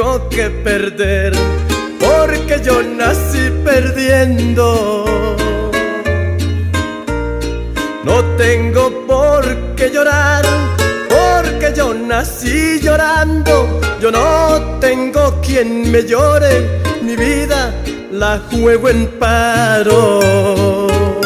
tengo que perder, porque yo nací perdiendo. No tengo por qué llorar, porque yo nací llorando. Yo no tengo quien me llore, mi vida la juego en paro.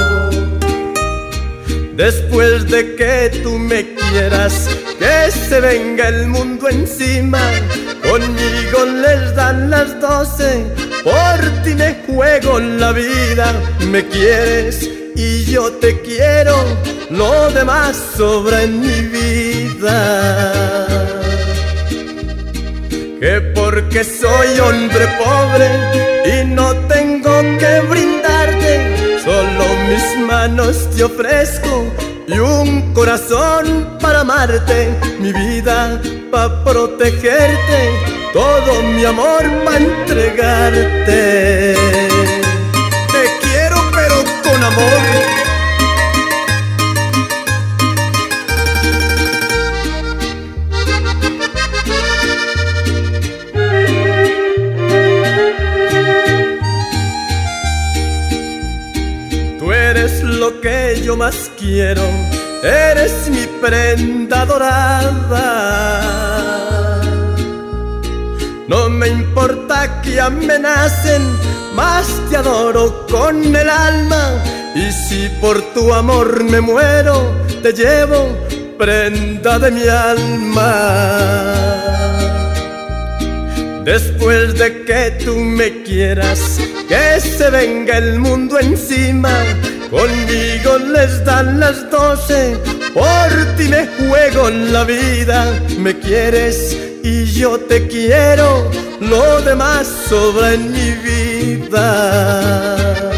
Después de que tú me quieras, que se venga el mundo encima. Conmigo les dan las 12, por ti me juego la vida. Me quieres y yo te quiero, lo demás sobra en mi vida. Que porque soy hombre pobre y no tengo que brindarte, solo mis manos te ofrezco y un corazón para amarte. Mi vida pa' protegerte, todo mi amor pa' entregarte. Te quiero pero con amor. Eres lo que yo más quiero, eres mi prenda dorada. No me importa que amenacen, más te adoro con el alma. Y si por tu amor me muero, te llevo prenda de mi alma. Después de que tú me quieras, que se venga el mundo encima. Conmigo les dan las 12, por ti me juego la vida. Me quieres y yo te quiero, lo demás sobra en mi vida.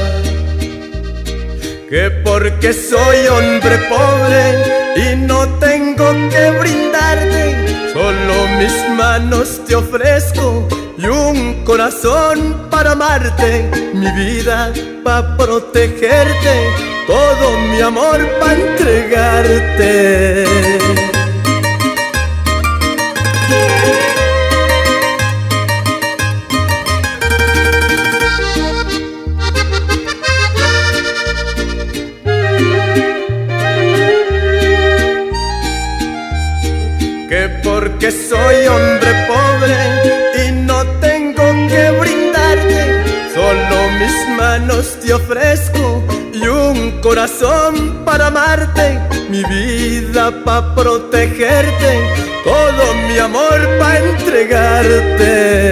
Que porque soy hombre pobre y no tengo que brindarte, solo mis manos te ofrezco y un corazón para amarte. Mi vida pa' protegerte, todo mi amor pa' entregarte. Que porque soy hombre pobre y no tengo que brindarte, solo mis manos te ofrezco y un corazón para amarte. Mi vida pa' protegerte, todo mi amor pa' entregarte.